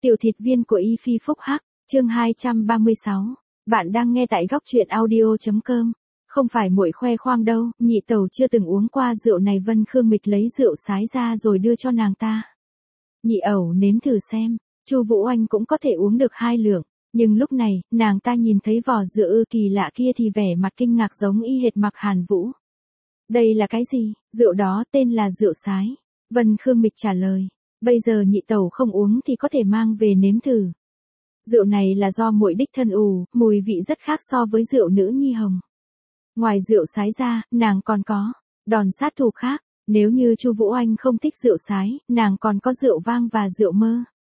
Tiểu thịt viên của Y Phi Phúc Hắc, chương 236. Bạn đang nghe tại góc truyện audio.com. Không phải muội khoe khoang đâu, nhị tẩu chưa từng uống qua rượu này. Vân Khương Mịch lấy rượu sái ra rồi đưa cho nàng ta. Nhị ẩu nếm thử xem. Chu Vũ Anh cũng có thể uống được 2 lượng, nhưng lúc này, nàng ta nhìn thấy vỏ rượu kỳ lạ kia thì vẻ mặt kinh ngạc giống y hệt Mạc Hàn Vũ. Đây là cái gì? Rượu đó tên là rượu sái. Vân Khương Mịch trả lời. Bây giờ nhị tẩu không uống thì có thể mang về nếm thử. Rượu này là do muội đích thân ủ, mùi vị rất khác so với rượu nữ nhi hồng. Ngoài rượu sái ra, nàng còn có đòn sát thủ khác. Nếu như Chu Vũ Anh không thích rượu sái, nàng còn có rượu vang và rượu mơ.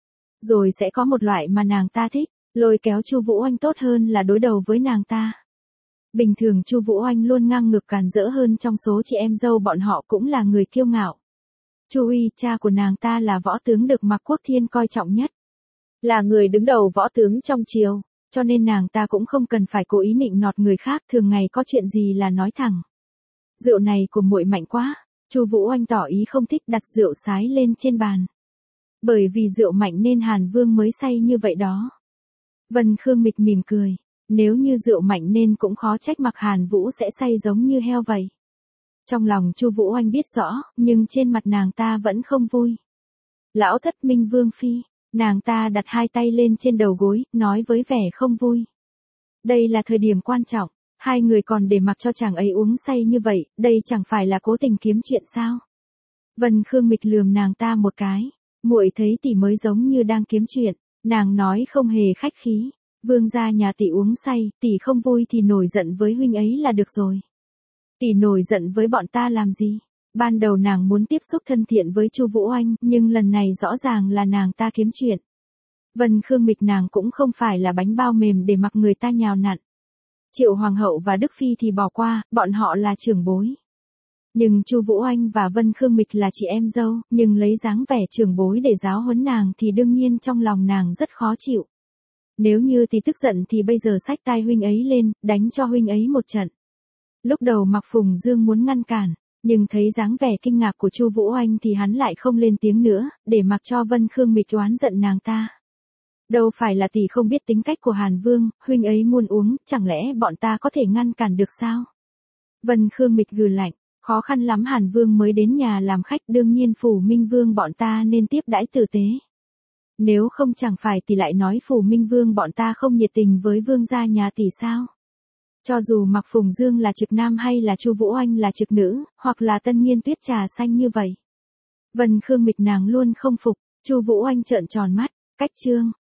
Rồi sẽ có một loại mà nàng ta thích, lôi kéo Chu Vũ Anh tốt hơn là đối đầu với nàng ta. Bình thường Chu Vũ Anh luôn ngang ngược càn rỡ hơn, trong số chị em dâu bọn họ cũng là người kiêu ngạo. Chu Uy, cha của nàng ta là võ tướng được Mạc Quốc Thiên coi trọng nhất. Là người đứng đầu võ tướng trong triều, cho nên nàng ta cũng không cần phải cố ý nịnh nọt người khác, thường ngày có chuyện gì là nói thẳng. Rượu này của muội mạnh quá. Chu Vũ Anh tỏ ý không thích, đặt rượu sái lên trên bàn. Bởi vì rượu mạnh nên Hàn Vương mới say như vậy đó. Vân Khương Mịch mỉm cười. Nếu như rượu mạnh nên cũng khó trách Mạc Hàn Vũ sẽ say giống như heo vậy. Trong lòng Chu Vũ Anh biết rõ, nhưng trên mặt nàng ta vẫn không vui. Lão thất Minh Vương phi, nàng ta đặt 2 tay lên trên đầu gối, nói với vẻ không vui. Đây là thời điểm quan trọng, 2 người còn để mặc cho chàng ấy uống say như vậy, đây chẳng phải là cố tình kiếm chuyện sao? Vân Khương Mịch lườm nàng ta một cái, muội thấy tỷ mới giống như đang kiếm chuyện, nàng nói không hề khách khí. Vương gia nhà tỷ uống say, tỷ không vui thì nổi giận với huynh ấy là được rồi. Tỷ nổi giận với bọn ta làm gì? Ban đầu nàng muốn tiếp xúc thân thiện với Chu Vũ Anh, nhưng lần này rõ ràng là nàng ta kiếm chuyện. Vân Khương Mịch nàng cũng không phải là bánh bao mềm để mặc người ta nhào nặn. Triệu Hoàng hậu và Đức Phi thì bỏ qua, bọn họ là trưởng bối. Nhưng Chu Vũ Anh và Vân Khương Mịch là chị em dâu, nhưng lấy dáng vẻ trưởng bối để giáo huấn nàng thì đương nhiên trong lòng nàng rất khó chịu. Nếu như tỷ tức giận thì bây giờ xách tai huynh ấy lên, đánh cho huynh ấy một trận. Lúc đầu Mạc Phùng Dương muốn ngăn cản, nhưng thấy dáng vẻ kinh ngạc của Chu Vũ Anh thì hắn lại không lên tiếng nữa, để mặc cho Vân Khương Mịch oán giận nàng ta. Đâu phải là tỷ không biết tính cách của Hàn Vương, huynh ấy muốn uống, chẳng lẽ bọn ta có thể ngăn cản được sao? Vân Khương Mịch gừ lạnh, khó khăn lắm Hàn Vương mới đến nhà làm khách, đương nhiên Phủ Minh Vương bọn ta nên tiếp đãi tử tế. Nếu không chẳng phải tỷ lại nói Phủ Minh Vương bọn ta không nhiệt tình với vương gia nhà tỷ sao? Cho dù Mạc Phùng Dương là trực nam hay là Chu Vũ Anh là trực nữ, hoặc là Tân Nghiên Tuyết trà xanh như vậy. Vân Khương Mịch nàng luôn không phục, Chu Vũ Anh trợn tròn mắt, cách chương.